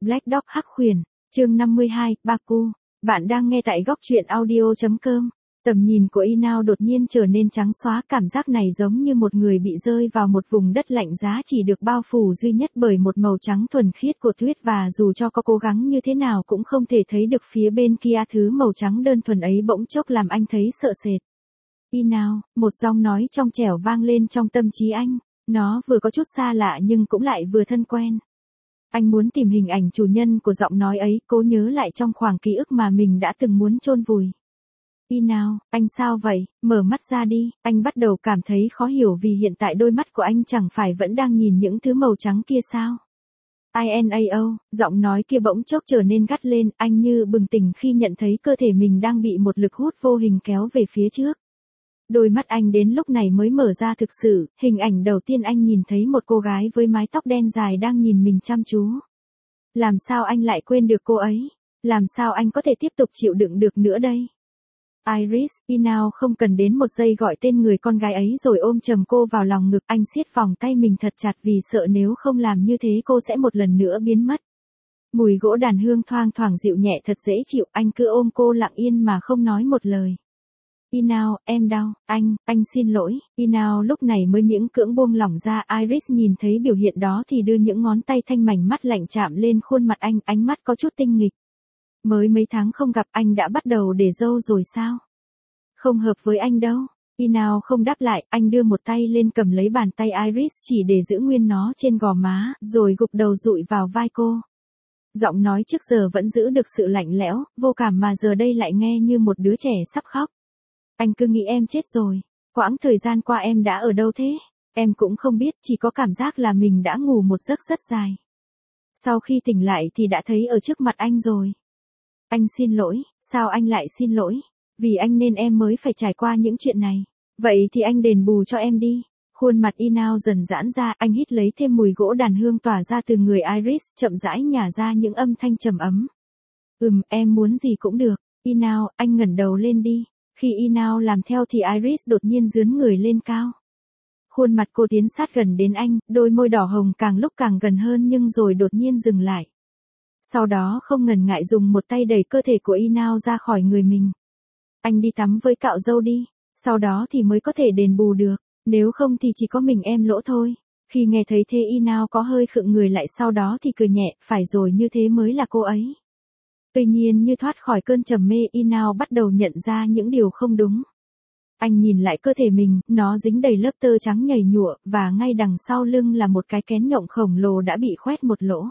Black Dog Hắc Huyền, chương 52, Baku. Bạn đang nghe tại góc truyện audio.com. Tầm nhìn của Inao đột nhiên trở nên trắng xóa, cảm giác này giống như một người bị rơi vào một vùng đất lạnh giá chỉ được bao phủ duy nhất bởi một màu trắng thuần khiết của tuyết, và dù cho có cố gắng như thế nào cũng không thể thấy được phía bên kia. Thứ màu trắng đơn thuần ấy bỗng chốc làm anh thấy sợ sệt. Inao, một giọng nói trong trẻo vang lên trong tâm trí anh. Nó vừa có chút xa lạ nhưng cũng lại vừa thân quen. Anh muốn tìm hình ảnh chủ nhân của giọng nói ấy, cố nhớ lại trong khoảng ký ức mà mình đã từng muốn chôn vùi. Inao, anh sao vậy? Mở mắt ra đi. Anh bắt đầu cảm thấy khó hiểu vì hiện tại đôi mắt của anh chẳng phải vẫn đang nhìn những thứ màu trắng kia sao? INAO, giọng nói kia bỗng chốc trở nên gắt lên, anh như bừng tỉnh khi nhận thấy cơ thể mình đang bị một lực hút vô hình kéo về phía trước. Đôi mắt anh đến lúc này mới mở ra thực sự, hình ảnh đầu tiên anh nhìn thấy một cô gái với mái tóc đen dài đang nhìn mình chăm chú. Làm sao anh lại quên được cô ấy? Làm sao anh có thể tiếp tục chịu đựng được nữa đây? Iris, Inao không cần đến một giây gọi tên người con gái ấy rồi ôm chầm cô vào lòng ngực, anh siết vòng tay mình thật chặt vì sợ nếu không làm như thế cô sẽ một lần nữa biến mất. Mùi gỗ đàn hương thoang thoảng dịu nhẹ thật dễ chịu, anh cứ ôm cô lặng yên mà không nói một lời. Inao, em đau, anh xin lỗi. Inao lúc này mới miễn cưỡng buông lỏng ra. Iris nhìn thấy biểu hiện đó thì đưa những ngón tay thanh mảnh mắt lạnh chạm lên khuôn mặt anh, ánh mắt có chút tinh nghịch. Mới mấy tháng không gặp anh đã bắt đầu để râu rồi sao? Không hợp với anh đâu. Inao không đáp lại, anh đưa một tay lên cầm lấy bàn tay Iris chỉ để giữ nguyên nó trên gò má, rồi gục đầu dụi vào vai cô. Giọng nói trước giờ vẫn giữ được sự lạnh lẽo, vô cảm mà giờ đây lại nghe như một đứa trẻ sắp khóc. Anh cứ nghĩ em chết rồi. Quãng thời gian qua em đã ở đâu thế? Em cũng không biết, chỉ có cảm giác là mình đã ngủ một giấc rất dài. Sau khi tỉnh lại thì đã thấy ở trước mặt anh rồi. Anh xin lỗi. Sao anh lại xin lỗi? Vì anh nên em mới phải trải qua những chuyện này. Vậy thì anh đền bù cho em đi. Khuôn mặt Inao dần giãn ra, anh hít lấy thêm mùi gỗ đàn hương tỏa ra từ người Iris, chậm rãi nhả ra những âm thanh trầm ấm. Em muốn gì cũng được. Inao, anh ngẩng đầu lên đi. Khi Inao làm theo thì Iris đột nhiên dướn người lên cao. Khuôn mặt cô tiến sát gần đến anh, đôi môi đỏ hồng càng lúc càng gần hơn nhưng rồi đột nhiên dừng lại. Sau đó không ngần ngại dùng một tay đẩy cơ thể của Inao ra khỏi người mình. Anh đi tắm với cạo râu đi, sau đó thì mới có thể đền bù được, nếu không thì chỉ có mình em lỗ thôi. Khi nghe thấy thế Inao có hơi khựng người lại, sau đó thì cười nhẹ, phải rồi, như thế mới là cô ấy. Tuy nhiên như thoát khỏi cơn trầm mê, Inao bắt đầu nhận ra những điều không đúng. Anh nhìn lại cơ thể mình, nó dính đầy lớp tơ trắng nhầy nhụa, và ngay đằng sau lưng là một cái kén nhộng khổng lồ đã bị khoét một lỗ.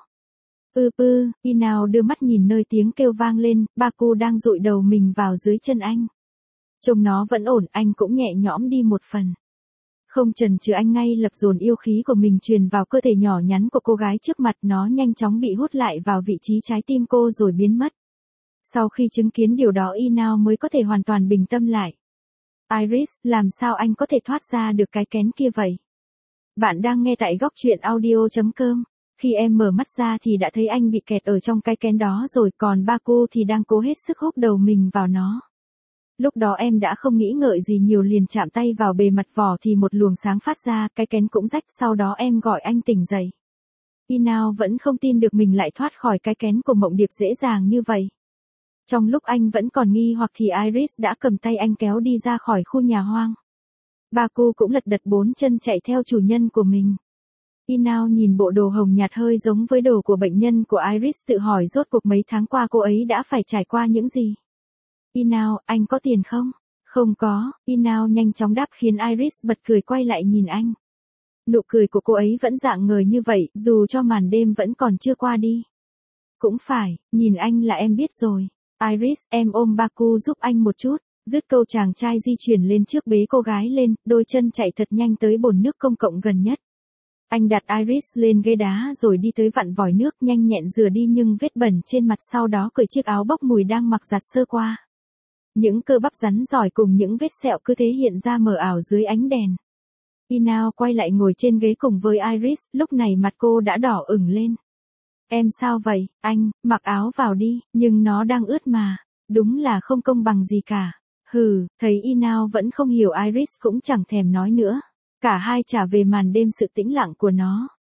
Inao đưa mắt nhìn nơi tiếng kêu vang lên, Baku đang dụi đầu mình vào dưới chân anh. Trông nó vẫn ổn, anh cũng nhẹ nhõm đi một phần. Không chần chừ anh ngay lập dồn yêu khí của mình truyền vào cơ thể nhỏ nhắn của cô gái trước mặt, nó nhanh chóng bị hút lại vào vị trí trái tim cô rồi biến mất. Sau khi chứng kiến điều đó Inao mới có thể hoàn toàn bình tâm lại. Iris, làm sao anh có thể thoát ra được cái kén kia vậy? Bạn đang nghe tại góc truyện audio.com. Khi em mở mắt ra thì đã thấy anh bị kẹt ở trong cái kén đó rồi, còn Baku thì đang cố hết sức húc đầu mình vào nó. Lúc đó em đã không nghĩ ngợi gì nhiều, liền chạm tay vào bề mặt vỏ thì một luồng sáng phát ra, cái kén cũng rách, sau đó em gọi anh tỉnh dậy. Inao vẫn không tin được mình lại thoát khỏi cái kén của mộng điệp dễ dàng như vậy. Trong lúc anh vẫn còn nghi hoặc thì Iris đã cầm tay anh kéo đi ra khỏi khu nhà hoang. Baku cũng lật đật bốn chân chạy theo chủ nhân của mình. Inao nhìn bộ đồ hồng nhạt hơi giống với đồ của bệnh nhân của Iris, tự hỏi rốt cuộc mấy tháng qua cô ấy đã phải trải qua những gì. Inao, anh có tiền không? Không có. Inao nhanh chóng đáp khiến Iris bật cười quay lại nhìn anh. Nụ cười của cô ấy vẫn rạng ngời như vậy, dù cho màn đêm vẫn còn chưa qua đi. Cũng phải, nhìn anh là em biết rồi. Iris, em ôm Baku giúp anh một chút. Dứt câu chàng trai di chuyển lên trước bế cô gái lên, đôi chân chạy thật nhanh tới bồn nước công cộng gần nhất. Anh đặt Iris lên ghế đá rồi đi tới vặn vòi nước, nhanh nhẹn rửa đi những vết bẩn trên mặt, sau đó cởi chiếc áo bốc mùi đang mặc giặt sơ qua. Những cơ bắp rắn giỏi cùng những vết sẹo cứ thế hiện ra mờ ảo dưới ánh đèn. Inao quay lại ngồi trên ghế cùng với Iris, lúc này mặt cô đã đỏ ửng lên. Em sao vậy, anh, mặc áo vào đi, nhưng nó đang ướt mà, đúng là không công bằng gì cả. Thấy Inao vẫn không hiểu, Iris cũng chẳng thèm nói nữa. Cả hai trả về màn đêm sự tĩnh lặng của nó.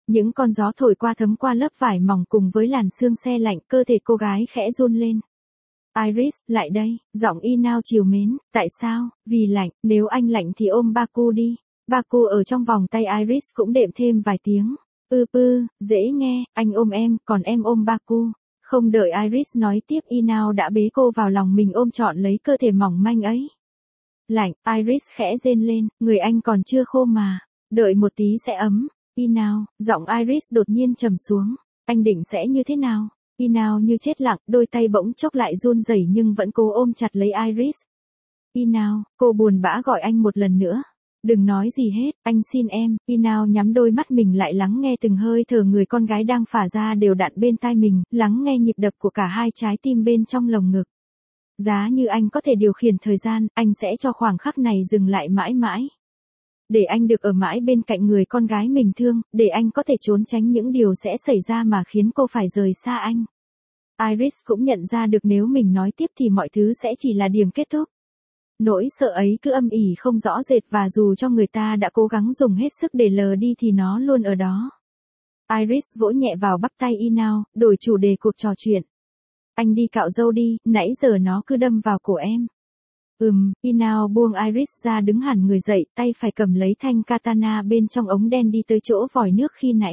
Những con gió thổi qua thấm qua lớp vải mỏng cùng với làn sương se lạnh, cơ thể cô gái khẽ run lên. Iris, lại đây, giọng Inao trìu mến, tại sao, vì lạnh, nếu anh lạnh thì ôm Baku đi. Baku ở trong vòng tay Iris cũng đệm thêm vài tiếng. Dễ nghe, anh ôm em, còn em ôm Baku. Không đợi Iris nói tiếp Inao đã bế cô vào lòng mình ôm trọn lấy cơ thể mỏng manh ấy. Lạnh, Iris khẽ rên lên, người anh còn chưa khô mà. Đợi một tí sẽ ấm. Inao, giọng Iris đột nhiên trầm xuống. Anh định sẽ như thế nào? Inao như chết lặng, đôi tay bỗng chốc lại run rẩy nhưng vẫn cố ôm chặt lấy Iris. Inao, cô buồn bã gọi anh một lần nữa. Đừng nói gì hết, anh xin em. Inao nhắm đôi mắt mình lại lắng nghe từng hơi thở người con gái đang phả ra đều đặn bên tai mình, lắng nghe nhịp đập của cả hai trái tim bên trong lồng ngực. Giá như anh có thể điều khiển thời gian, anh sẽ cho khoảng khắc này dừng lại mãi mãi. Để anh được ở mãi bên cạnh người con gái mình thương, để anh có thể trốn tránh những điều sẽ xảy ra mà khiến cô phải rời xa anh. Iris cũng nhận ra được nếu mình nói tiếp thì mọi thứ sẽ chỉ là điểm kết thúc. Nỗi sợ ấy cứ âm ỉ không rõ rệt và dù cho người ta đã cố gắng dùng hết sức để lờ đi thì nó luôn ở đó. Iris vỗ nhẹ vào bắp tay Inao, đổi chủ đề cuộc trò chuyện. Anh đi cạo râu đi, nãy giờ nó cứ đâm vào cổ em. Inao buông Iris ra đứng hẳn người dậy, tay phải cầm lấy thanh katana bên trong ống đen đi tới chỗ vòi nước khi nãy.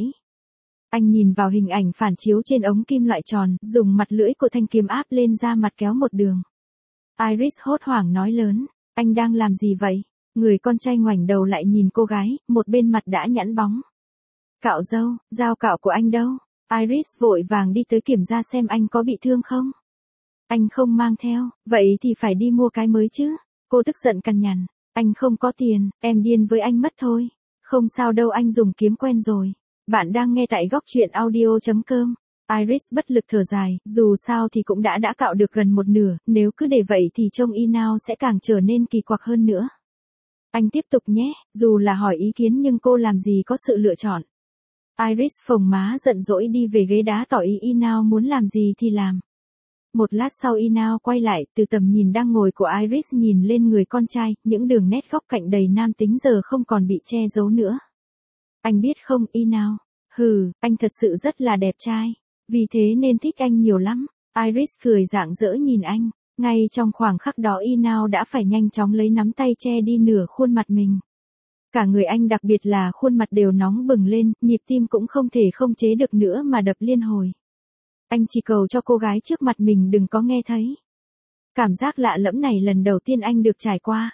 Anh nhìn vào hình ảnh phản chiếu trên ống kim loại tròn, dùng mặt lưỡi của thanh kiếm áp lên da mặt kéo một đường. Iris hốt hoảng nói lớn, anh đang làm gì vậy? Người con trai ngoảnh đầu lại nhìn cô gái, một bên mặt đã nhẵn bóng. Cạo râu, dao cạo của anh đâu? Iris vội vàng đi tới kiểm tra xem anh có bị thương không. Anh không mang theo, vậy thì phải đi mua cái mới chứ. Cô tức giận cằn nhằn, anh không có tiền, em điên với anh mất thôi. Không sao đâu, anh dùng kiếm quen rồi. Bạn đang nghe tại góc truyện audio.com. Iris bất lực thở dài, dù sao thì cũng đã cạo được gần một nửa, nếu cứ để vậy thì trông Inao sẽ càng trở nên kỳ quặc hơn nữa. Anh tiếp tục nhé, dù là hỏi ý kiến nhưng cô làm gì có sự lựa chọn. Iris phồng má giận dỗi đi về ghế đá tỏ ý Inao muốn làm gì thì làm. Một lát sau Inao quay lại, từ tầm nhìn đang ngồi của Iris nhìn lên người con trai, những đường nét góc cạnh đầy nam tính giờ không còn bị che giấu nữa. Anh biết không Inao? Anh thật sự rất là đẹp trai. Vì thế nên thích anh nhiều lắm. Iris cười rạng rỡ nhìn anh. Ngay trong khoảng khắc đó Inao đã phải nhanh chóng lấy nắm tay che đi nửa khuôn mặt mình. Cả người anh đặc biệt là khuôn mặt đều nóng bừng lên, nhịp tim cũng không thể không chế được nữa mà đập liên hồi. Anh chỉ cầu cho cô gái trước mặt mình đừng có nghe thấy. Cảm giác lạ lẫm này lần đầu tiên anh được trải qua.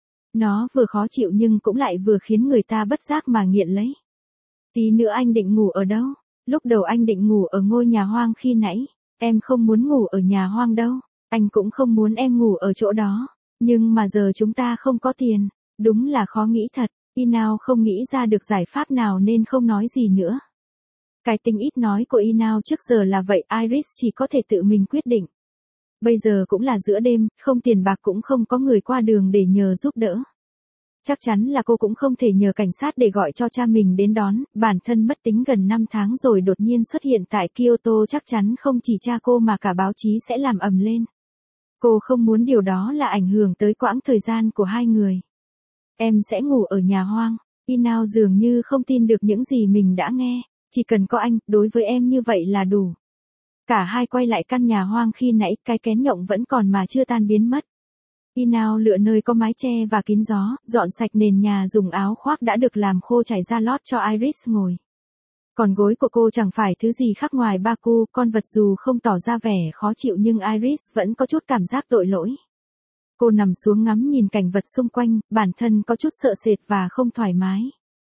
Nó vừa khó chịu nhưng cũng lại vừa khiến người ta bất giác mà nghiện lấy. Tí nữa anh định ngủ ở đâu? Lúc đầu anh định ngủ ở ngôi nhà hoang khi nãy. Em không muốn ngủ ở nhà hoang đâu. Anh cũng không muốn em ngủ ở chỗ đó. Nhưng mà giờ chúng ta không có tiền. Đúng là khó nghĩ thật. Inao không nghĩ ra được giải pháp nào nên không nói gì nữa. Cái tính ít nói của Inao trước giờ là vậy, Iris chỉ có thể tự mình quyết định. Bây giờ cũng là giữa đêm, không tiền bạc cũng không có người qua đường để nhờ giúp đỡ. Chắc chắn là cô cũng không thể nhờ cảnh sát để gọi cho cha mình đến đón, bản thân mất tính gần 5 tháng rồi đột nhiên xuất hiện tại Kyoto, chắc chắn không chỉ cha cô mà cả báo chí sẽ làm ầm lên. Cô không muốn điều đó là ảnh hưởng tới quãng thời gian của hai người. Em sẽ ngủ ở nhà hoang. Inao dường như không tin được những gì mình đã nghe. Chỉ cần có anh, đối với em như vậy là đủ. Cả hai quay lại căn nhà hoang khi nãy, cái kén nhộng vẫn còn mà chưa tan biến mất. Inao lựa nơi có mái che và kín gió, dọn sạch nền nhà, dùng áo khoác đã được làm khô trải ra lót cho Iris ngồi. Còn gối của cô chẳng phải thứ gì khác ngoài Baku, con vật dù không tỏ ra vẻ khó chịu nhưng Iris vẫn có chút cảm giác tội lỗi. Cô nằm xuống ngắm nhìn cảnh vật xung quanh, bản thân có chút sợ sệt và không thoải mái.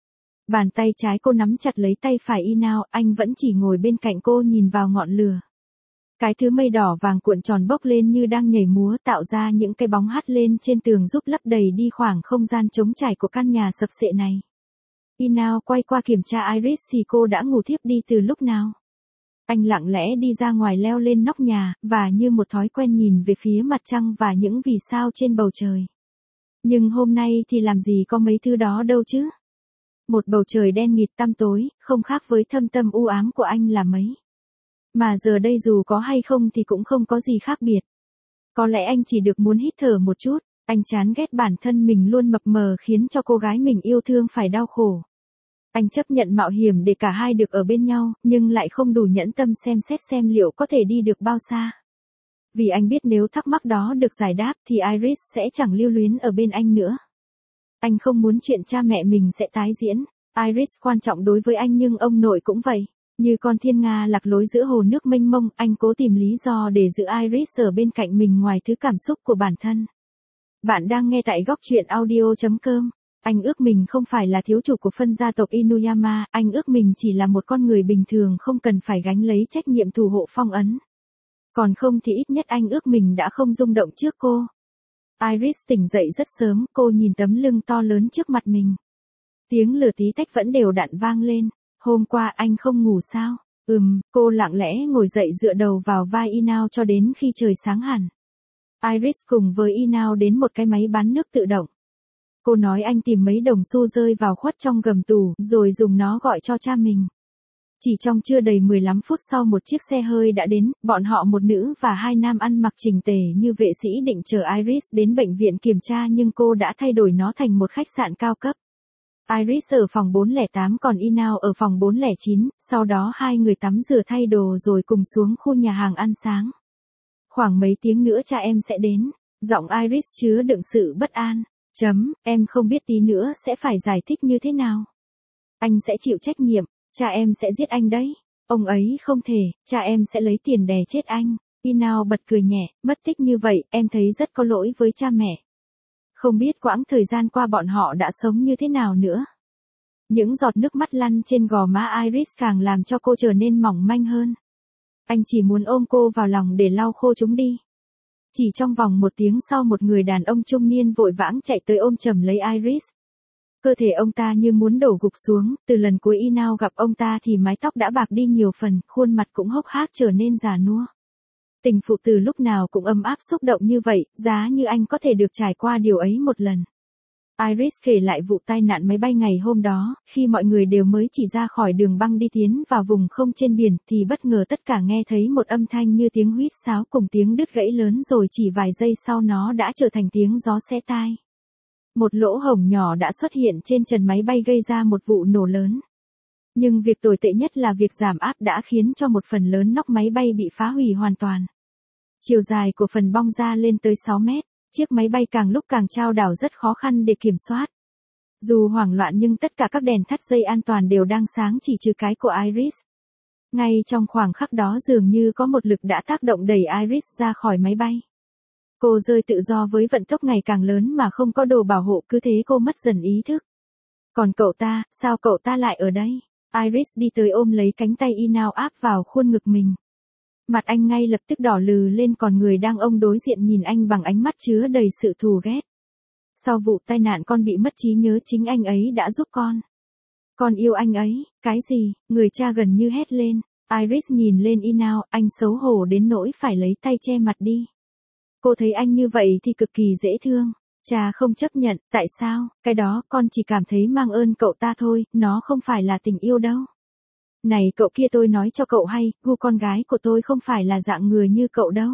Bàn tay trái cô nắm chặt lấy tay phải Inao, anh vẫn chỉ ngồi bên cạnh cô nhìn vào ngọn lửa. Cái thứ mây đỏ vàng cuộn tròn bốc lên như đang nhảy múa, tạo ra những cái bóng hắt lên trên tường giúp lấp đầy đi khoảng không gian trống trải của căn nhà sập xệ này. Inao quay qua kiểm tra Iris thì cô đã ngủ thiếp đi từ lúc nào. Anh lặng lẽ đi ra ngoài leo lên nóc nhà, và như một thói quen nhìn về phía mặt trăng và những vì sao trên bầu trời. Nhưng hôm nay thì làm gì có mấy thứ đó đâu chứ. Một bầu trời đen nghịt tăm tối, không khác với thâm tâm u ám của anh là mấy. Mà giờ đây dù có hay không thì cũng không có gì khác biệt. Có lẽ anh chỉ được muốn hít thở một chút, anh chán ghét bản thân mình luôn mập mờ khiến cho cô gái mình yêu thương phải đau khổ. Anh chấp nhận mạo hiểm để cả hai được ở bên nhau, nhưng lại không đủ nhẫn tâm xem xét xem liệu có thể đi được bao xa. Vì anh biết nếu thắc mắc đó được giải đáp thì Iris sẽ chẳng lưu luyến ở bên anh nữa. Anh không muốn chuyện cha mẹ mình sẽ tái diễn. Iris quan trọng đối với anh nhưng ông nội cũng vậy. Như con thiên nga lạc lối giữa hồ nước mênh mông, anh cố tìm lý do để giữ Iris ở bên cạnh mình ngoài thứ cảm xúc của bản thân. Bạn đang nghe tại góc truyện audio.com. Anh ước mình không phải là thiếu chủ của phân gia tộc Inuyama, anh ước mình chỉ là một con người bình thường không cần phải gánh lấy trách nhiệm thủ hộ phong ấn. Còn không thì ít nhất anh ước mình đã không rung động trước cô. Iris tỉnh dậy rất sớm, cô nhìn tấm lưng to lớn trước mặt mình. Tiếng lửa tí tách vẫn đều đặn vang lên. Hôm qua anh không ngủ sao? Cô lặng lẽ ngồi dậy dựa đầu vào vai Inao cho đến khi trời sáng hẳn. Iris cùng với Inao đến một cái máy bán nước tự động. Cô nói anh tìm mấy đồng xu rơi vào khuất trong gầm tủ, rồi dùng nó gọi cho cha mình. Chỉ trong chưa đầy 15 phút sau một chiếc xe hơi đã đến, bọn họ một nữ và hai nam ăn mặc chỉnh tề như vệ sĩ định chở Iris đến bệnh viện kiểm tra nhưng cô đã thay đổi nó thành một khách sạn cao cấp. Iris ở phòng 408 còn Inao ở phòng 409, sau đó hai người tắm rửa thay đồ rồi cùng xuống khu nhà hàng ăn sáng. Khoảng mấy tiếng nữa cha em sẽ đến, giọng Iris chứa đựng sự bất an. Em không biết tí nữa sẽ phải giải thích như thế nào. Anh sẽ chịu trách nhiệm, cha em sẽ giết anh đấy. Ông ấy không thể, cha em sẽ lấy tiền đè chết anh. Inao bật cười nhẹ, mất tích như vậy, em thấy rất có lỗi với cha mẹ. Không biết quãng thời gian qua bọn họ đã sống như thế nào nữa. Những giọt nước mắt lăn trên gò má Iris càng làm cho cô trở nên mỏng manh hơn. Anh chỉ muốn ôm cô vào lòng để lau khô chúng đi. Chỉ trong vòng một tiếng sau một người đàn ông trung niên vội vãng chạy tới ôm chầm lấy Iris. Cơ thể ông ta như muốn đổ gục xuống, từ lần cuối Inao gặp ông ta thì mái tóc đã bạc đi nhiều phần, khuôn mặt cũng hốc hác trở nên già nua. Tình phụ từ lúc nào cũng ấm áp xúc động như vậy, giá như anh có thể được trải qua điều ấy một lần. Iris kể lại vụ tai nạn máy bay ngày hôm đó, khi mọi người đều mới chỉ ra khỏi đường băng đi tiến vào vùng không trên biển thì bất ngờ tất cả nghe thấy một âm thanh như tiếng huýt sáo cùng tiếng đứt gãy lớn rồi chỉ vài giây sau nó đã trở thành tiếng gió xé tai. Một lỗ hổng nhỏ đã xuất hiện trên trần máy bay gây ra một vụ nổ lớn. Nhưng việc tồi tệ nhất là việc giảm áp đã khiến cho một phần lớn nóc máy bay bị phá hủy hoàn toàn. Chiều dài của phần bong ra lên tới 6 mét, chiếc máy bay càng lúc càng chao đảo rất khó khăn để kiểm soát. Dù hoảng loạn nhưng tất cả các đèn thắt dây an toàn đều đang sáng chỉ trừ cái của Iris. Ngay trong khoảng khắc đó dường như có một lực đã tác động đẩy Iris ra khỏi máy bay. Cô rơi tự do với vận tốc ngày càng lớn mà không có đồ bảo hộ, cứ thế cô mất dần ý thức. Còn cậu ta, sao cậu ta lại ở đây? Iris đi tới ôm lấy cánh tay Inao áp vào khuôn ngực mình. Mặt anh ngay lập tức đỏ lừ lên còn người đang ôm đối diện nhìn anh bằng ánh mắt chứa đầy sự thù ghét. Sau vụ tai nạn con bị mất trí nhớ chính anh ấy đã giúp con. Con yêu anh ấy, cái gì? Người cha gần như hét lên. Iris nhìn lên Inao, anh xấu hổ đến nỗi phải lấy tay che mặt đi. Cô thấy anh như vậy thì cực kỳ dễ thương. Cha không chấp nhận, tại sao? Cái đó con chỉ cảm thấy mang ơn cậu ta thôi, nó không phải là tình yêu đâu. Này cậu kia tôi nói cho cậu hay, gu con gái của tôi không phải là dạng người như cậu đâu.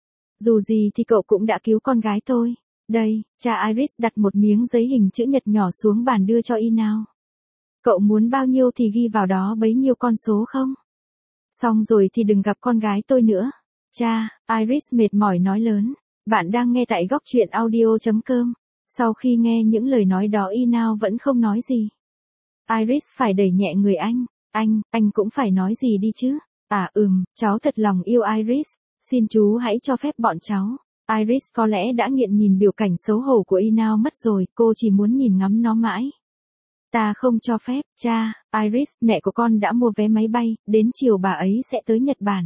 Dù gì thì cậu cũng đã cứu con gái tôi. Đây, cha Iris đặt một miếng giấy hình chữ nhật nhỏ xuống bàn đưa cho Inao. Cậu muốn bao nhiêu thì ghi vào đó bấy nhiêu con số không? Xong rồi thì đừng gặp con gái tôi nữa. Cha, Iris mệt mỏi nói lớn. Bạn đang nghe tại góc truyện audio.com. Sau khi nghe những lời nói đó Inao vẫn không nói gì. Iris phải đẩy nhẹ người anh. Anh cũng phải nói gì đi chứ. Cháu thật lòng yêu Iris. Xin chú hãy cho phép bọn cháu. Iris có lẽ đã nghiện nhìn biểu cảnh xấu hổ của Inao mất rồi, cô chỉ muốn nhìn ngắm nó mãi. Ta không cho phép, cha. Iris, mẹ của con đã mua vé máy bay, đến chiều bà ấy sẽ tới Nhật Bản.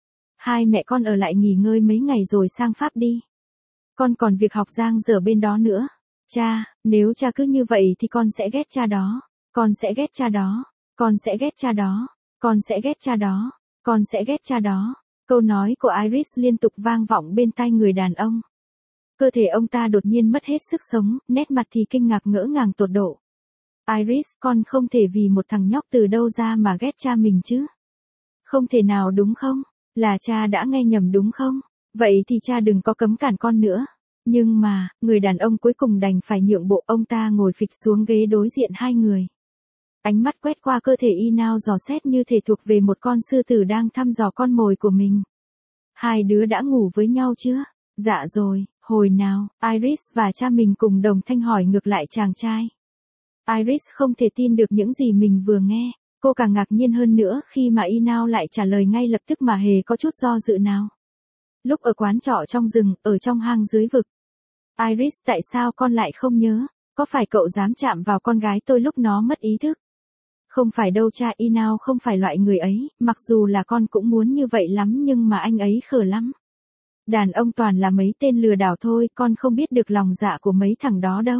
Hai mẹ con ở lại nghỉ ngơi mấy ngày rồi sang Pháp đi. Con còn việc học giang dở bên đó nữa. Cha, nếu cha cứ như vậy thì con sẽ ghét cha đó. Con sẽ ghét cha đó. Con sẽ ghét cha đó. Con sẽ ghét cha đó. Con sẽ ghét cha đó. Câu nói của Iris liên tục vang vọng bên tai người đàn ông. Cơ thể ông ta đột nhiên mất hết sức sống, nét mặt thì kinh ngạc ngỡ ngàng tột độ. Iris, con không thể vì một thằng nhóc từ đâu ra mà ghét cha mình chứ. Không thể nào đúng không? Là cha đã nghe nhầm đúng không? Vậy thì cha đừng có cấm cản con nữa. Nhưng mà, người đàn ông cuối cùng đành phải nhượng bộ, ông ta ngồi phịch xuống ghế đối diện hai người. Ánh mắt quét qua cơ thể Inao dò xét như thể thuộc về một con sư tử đang thăm dò con mồi của mình. Hai đứa đã ngủ với nhau chưa? Dạ rồi, hồi nào? Iris và cha mình cùng đồng thanh hỏi ngược lại chàng trai. Iris không thể tin được những gì mình vừa nghe. Cô càng ngạc nhiên hơn nữa khi mà Inao lại trả lời ngay lập tức mà hề có chút do dự nào. Lúc ở quán trọ trong rừng, ở trong hang dưới vực. Iris, tại sao con lại không nhớ? Có phải cậu dám chạm vào con gái tôi lúc nó mất ý thức? Không phải đâu cha, Inao không phải loại người ấy, mặc dù là con cũng muốn như vậy lắm nhưng mà anh ấy khờ lắm. Đàn ông toàn là mấy tên lừa đảo thôi, con không biết được lòng dạ của mấy thằng đó đâu.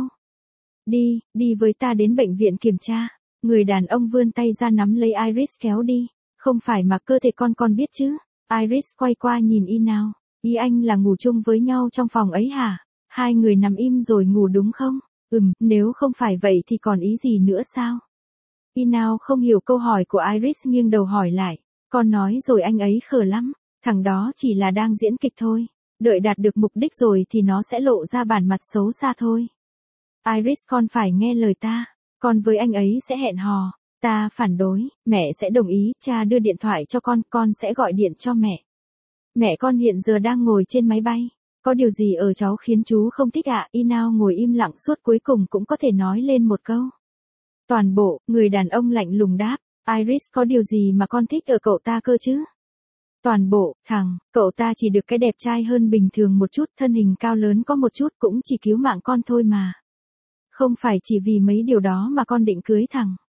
Đi với ta đến bệnh viện kiểm tra. Người đàn ông vươn tay ra nắm lấy Iris kéo đi. Không phải mà cơ thể con biết chứ. Iris quay qua nhìn Inao. Ý anh là ngủ chung với nhau trong phòng ấy hả? Hai người nằm im rồi ngủ đúng không? Nếu không phải vậy thì còn ý gì nữa sao? Inao không hiểu câu hỏi của Iris nghiêng đầu hỏi lại. Con nói rồi anh ấy khờ lắm. Thằng đó chỉ là đang diễn kịch thôi. Đợi đạt được mục đích rồi thì nó sẽ lộ ra bản mặt xấu xa thôi. Iris, con phải nghe lời ta. Con với anh ấy sẽ hẹn hò. Ta phản đối, mẹ sẽ đồng ý, cha đưa điện thoại cho con sẽ gọi điện cho mẹ. Mẹ con hiện giờ đang ngồi trên máy bay. Có điều gì ở cháu khiến chú không thích ạ? Inao ngồi im lặng suốt cuối cùng cũng có thể nói lên một câu. Toàn bộ, người đàn ông lạnh lùng đáp. Iris, có điều gì mà con thích ở cậu ta cơ chứ? Toàn bộ, cậu ta chỉ được cái đẹp trai hơn bình thường một chút, thân hình cao lớn có một chút cũng chỉ cứu mạng con thôi mà. Không phải chỉ vì mấy điều đó mà con định cưới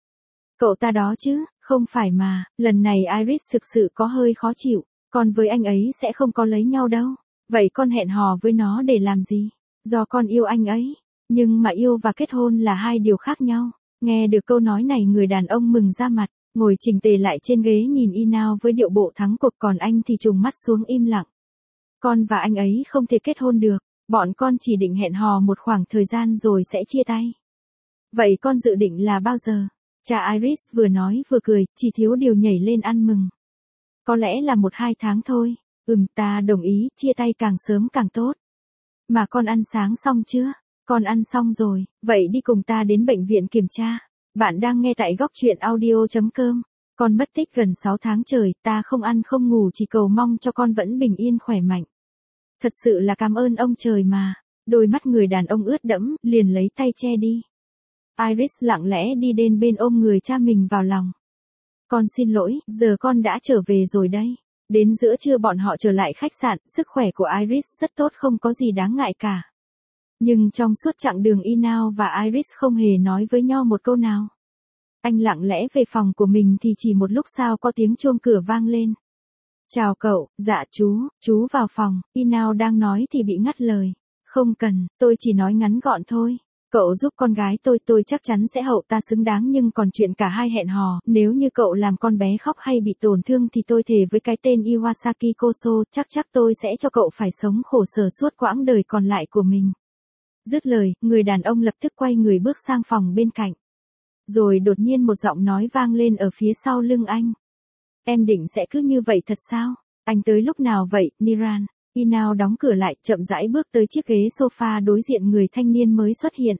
cậu ta đó chứ, không phải mà, lần này Iris thực sự có hơi khó chịu, con với anh ấy sẽ không có lấy nhau đâu. Vậy con hẹn hò với nó để làm gì? Do con yêu anh ấy, nhưng mà yêu và kết hôn là hai điều khác nhau. Nghe được câu nói này người đàn ông mừng ra mặt, ngồi chỉnh tề lại trên ghế nhìn Inao với điệu bộ thắng cuộc, còn anh thì trùng mắt xuống im lặng. Con và anh ấy không thể kết hôn được, bọn con chỉ định hẹn hò một khoảng thời gian rồi sẽ chia tay. Vậy con dự định là bao giờ? Cha Iris vừa nói vừa cười, chỉ thiếu điều nhảy lên ăn mừng. Có lẽ là 1-2 tháng thôi. Ta đồng ý, chia tay càng sớm càng tốt. Mà con ăn sáng xong chưa? Con ăn xong rồi, vậy đi cùng ta đến bệnh viện kiểm tra. Bạn đang nghe tại góc truyện audio.com. Con mất tích gần 6 tháng trời, ta không ăn không ngủ chỉ cầu mong cho con vẫn bình yên khỏe mạnh. Thật sự là cảm ơn ông trời mà. Đôi mắt người đàn ông ướt đẫm, liền lấy tay che đi. Iris lặng lẽ đi đến bên ôm người cha mình vào lòng. Con xin lỗi, giờ con đã trở về rồi đây. Đến giữa trưa bọn họ trở lại khách sạn, sức khỏe của Iris rất tốt, không có gì đáng ngại cả. Nhưng trong suốt chặng đường Inao và Iris không hề nói với nhau một câu nào. Anh lặng lẽ về phòng của mình thì chỉ một lúc sau có tiếng chuông cửa vang lên. Chào cậu, dạ chú vào phòng, Inao đang nói thì bị ngắt lời. Không cần, tôi chỉ nói ngắn gọn thôi. Cậu giúp con gái tôi chắc chắn sẽ hậu ta xứng đáng, nhưng còn chuyện cả hai hẹn hò, nếu như cậu làm con bé khóc hay bị tổn thương thì tôi thề với cái tên Iwasaki Koso, chắc tôi sẽ cho cậu phải sống khổ sở suốt quãng đời còn lại của mình. Dứt lời, người đàn ông lập tức quay người bước sang phòng bên cạnh. Rồi đột nhiên một giọng nói vang lên ở phía sau lưng anh. Em định sẽ cứ như vậy thật sao? Anh tới lúc nào vậy, Niran? Inao đóng cửa lại, chậm rãi bước tới chiếc ghế sofa đối diện người thanh niên mới xuất hiện.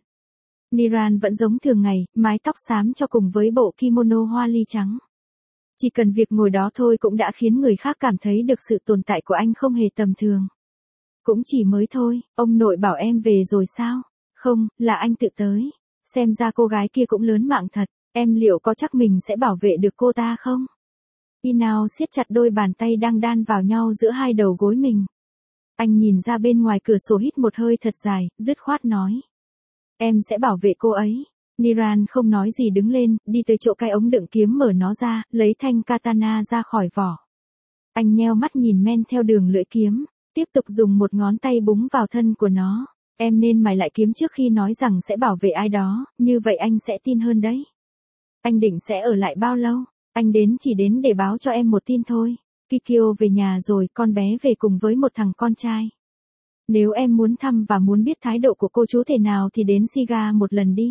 Niran vẫn giống thường ngày, mái tóc xám cho cùng với bộ kimono hoa ly trắng. Chỉ cần việc ngồi đó thôi cũng đã khiến người khác cảm thấy được sự tồn tại của anh không hề tầm thường. Cũng chỉ mới thôi, ông nội bảo em về rồi sao? Không, là anh tự tới. Xem ra cô gái kia cũng lớn mạng thật, em liệu có chắc mình sẽ bảo vệ được cô ta không? Inao siết chặt đôi bàn tay đang đan vào nhau giữa hai đầu gối mình. Anh nhìn ra bên ngoài cửa sổ hít một hơi thật dài, dứt khoát nói. Em sẽ bảo vệ cô ấy. Niran không nói gì đứng lên, đi tới chỗ cái ống đựng kiếm mở nó ra, lấy thanh katana ra khỏi vỏ. Anh nheo mắt nhìn men theo đường lưỡi kiếm, tiếp tục dùng một ngón tay búng vào thân của nó. Em nên mài lại kiếm trước khi nói rằng sẽ bảo vệ ai đó, như vậy anh sẽ tin hơn đấy. Anh định sẽ ở lại bao lâu? Anh chỉ đến để báo cho em một tin thôi. Kikyo về nhà rồi, con bé về cùng với một thằng con trai. Nếu em muốn thăm và muốn biết thái độ của cô chú thế nào thì đến Shiga một lần đi.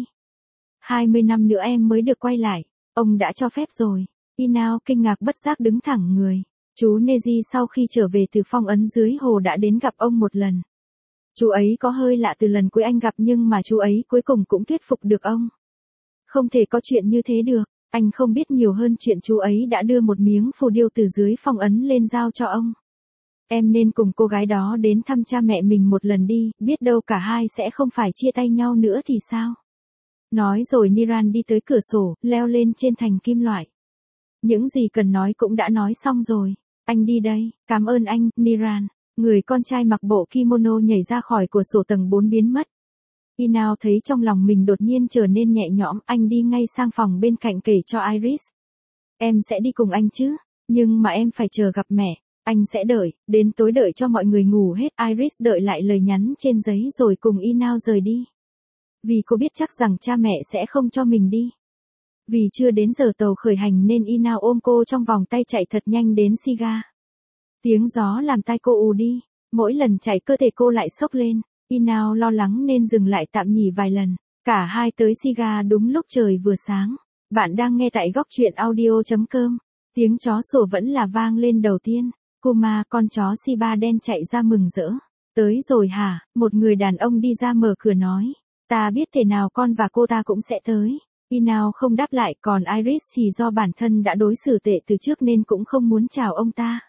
20 năm nữa em mới được quay lại. Ông đã cho phép rồi. Inao kinh ngạc bất giác đứng thẳng người. Chú Neji sau khi trở về từ phong ấn dưới hồ đã đến gặp ông một lần. Chú ấy có hơi lạ từ lần cuối anh gặp, nhưng mà chú ấy cuối cùng cũng thuyết phục được ông. Không thể có chuyện như thế được, anh không biết nhiều hơn chuyện chú ấy đã đưa một miếng phù điêu từ dưới phong ấn lên giao cho ông. Em nên cùng cô gái đó đến thăm cha mẹ mình một lần đi, biết đâu cả hai sẽ không phải chia tay nhau nữa thì sao? Nói rồi Niran đi tới cửa sổ, leo lên trên thành kim loại. Những gì cần nói cũng đã nói xong rồi. Anh đi đây, cảm ơn anh, Niran. Người con trai mặc bộ kimono nhảy ra khỏi cửa sổ tầng 4 biến mất. Inao thấy trong lòng mình đột nhiên trở nên nhẹ nhõm, anh đi ngay sang phòng bên cạnh kể cho Iris. Em sẽ đi cùng anh chứ, nhưng mà em phải chờ gặp mẹ. Anh sẽ đợi, đến tối đợi cho mọi người ngủ hết. Iris đợi lại lời nhắn trên giấy rồi cùng Inao rời đi. Vì cô biết chắc rằng cha mẹ sẽ không cho mình đi. Vì chưa đến giờ tàu khởi hành nên Inao ôm cô trong vòng tay chạy thật nhanh đến Shiga. Tiếng gió làm tai cô ù đi, mỗi lần chạy cơ thể cô lại sốc lên. Inao lo lắng nên dừng lại tạm nghỉ vài lần. Cả hai tới Shiga đúng lúc trời vừa sáng. Bạn đang nghe tại góc truyện audio.com. Tiếng chó sủa vẫn là vang lên đầu tiên. Kuma, con chó Shiba đen chạy ra mừng rỡ. Tới rồi hả? Một người đàn ông đi ra mở cửa nói. Ta biết thế nào con và cô ta cũng sẽ tới. Inao không đáp lại, còn Iris thì do bản thân đã đối xử tệ từ trước nên cũng không muốn chào ông ta.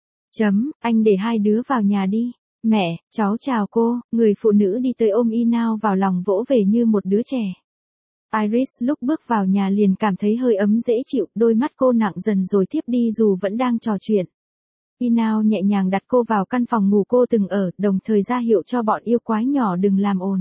Anh để hai đứa vào nhà đi. Mẹ, cháu chào cô. Người phụ nữ đi tới ôm Inao vào lòng vỗ về như một đứa trẻ. Iris lúc bước vào nhà liền cảm thấy hơi ấm dễ chịu, đôi mắt cô nặng dần rồi thiếp đi dù vẫn đang trò chuyện. Inao nhẹ nhàng đặt cô vào căn phòng ngủ cô từng ở, đồng thời ra hiệu cho bọn yêu quái nhỏ đừng làm ồn.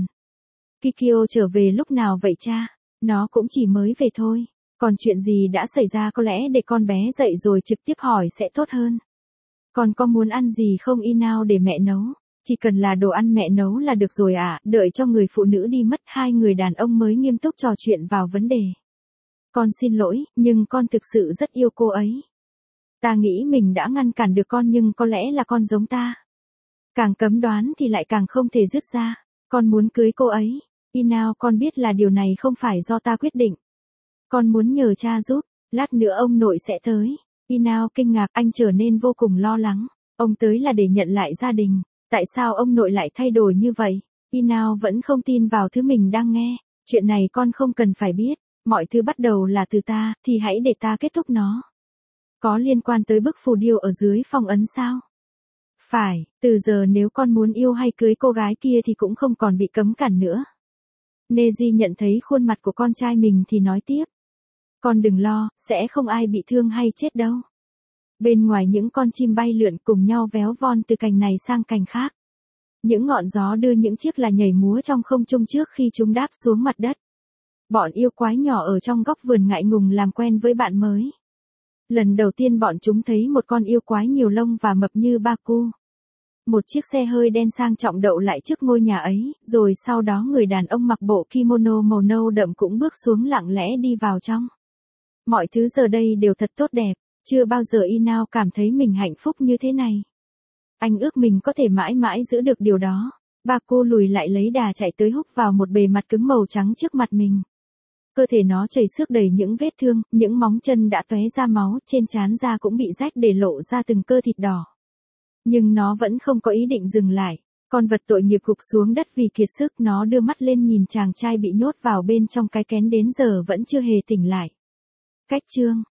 Kikyo trở về lúc nào vậy cha? Nó cũng chỉ mới về thôi. Còn chuyện gì đã xảy ra có lẽ để con bé dậy rồi trực tiếp hỏi sẽ tốt hơn. Con có muốn ăn gì không Inao để mẹ nấu? Chỉ cần là đồ ăn mẹ nấu là được rồi à? Đợi cho người phụ nữ đi mất, hai người đàn ông mới nghiêm túc trò chuyện vào vấn đề. Con xin lỗi, nhưng con thực sự rất yêu cô ấy. Ta nghĩ mình đã ngăn cản được con nhưng có lẽ là con giống ta. Càng cấm đoán thì lại càng không thể dứt ra. Con muốn cưới cô ấy. Inao, con biết là điều này không phải do ta quyết định. Con muốn nhờ cha giúp, lát nữa ông nội sẽ tới. Inao kinh ngạc, anh trở nên vô cùng lo lắng. Ông tới là để nhận lại gia đình. Tại sao ông nội lại thay đổi như vậy? Inao vẫn không tin vào thứ mình đang nghe. Chuyện này con không cần phải biết. Mọi thứ bắt đầu là từ ta, thì hãy để ta kết thúc nó. Có liên quan tới bức phù điêu ở dưới phong ấn sao? Phải, từ giờ nếu con muốn yêu hay cưới cô gái kia thì cũng không còn bị cấm cản nữa. Neji nhận thấy khuôn mặt của con trai mình thì nói tiếp. Con đừng lo, sẽ không ai bị thương hay chết đâu. Bên ngoài những con chim bay lượn cùng nhau véo von từ cành này sang cành khác. Những ngọn gió đưa những chiếc là nhảy múa trong không trung trước khi chúng đáp xuống mặt đất. Bọn yêu quái nhỏ ở trong góc vườn ngại ngùng làm quen với bạn mới. Lần đầu tiên bọn chúng thấy một con yêu quái nhiều lông và mập như Baku. Một chiếc xe hơi đen sang trọng đậu lại trước ngôi nhà ấy, rồi sau đó người đàn ông mặc bộ kimono màu nâu đậm cũng bước xuống lặng lẽ đi vào trong. Mọi thứ giờ đây đều thật tốt đẹp, chưa bao giờ Inao cảm thấy mình hạnh phúc như thế này. Anh ước mình có thể mãi mãi giữ được điều đó. Baku lùi lại lấy đà chạy tới húc vào một bề mặt cứng màu trắng trước mặt mình. Cơ thể nó chảy xước đầy những vết thương, những móng chân đã tóe ra máu, trên trán da cũng bị rách để lộ ra từng cơ thịt đỏ. Nhưng nó vẫn không có ý định dừng lại. Con vật tội nghiệp gục xuống đất vì kiệt sức, nó đưa mắt lên nhìn chàng trai bị nhốt vào bên trong cái kén đến giờ vẫn chưa hề tỉnh lại. Cách chương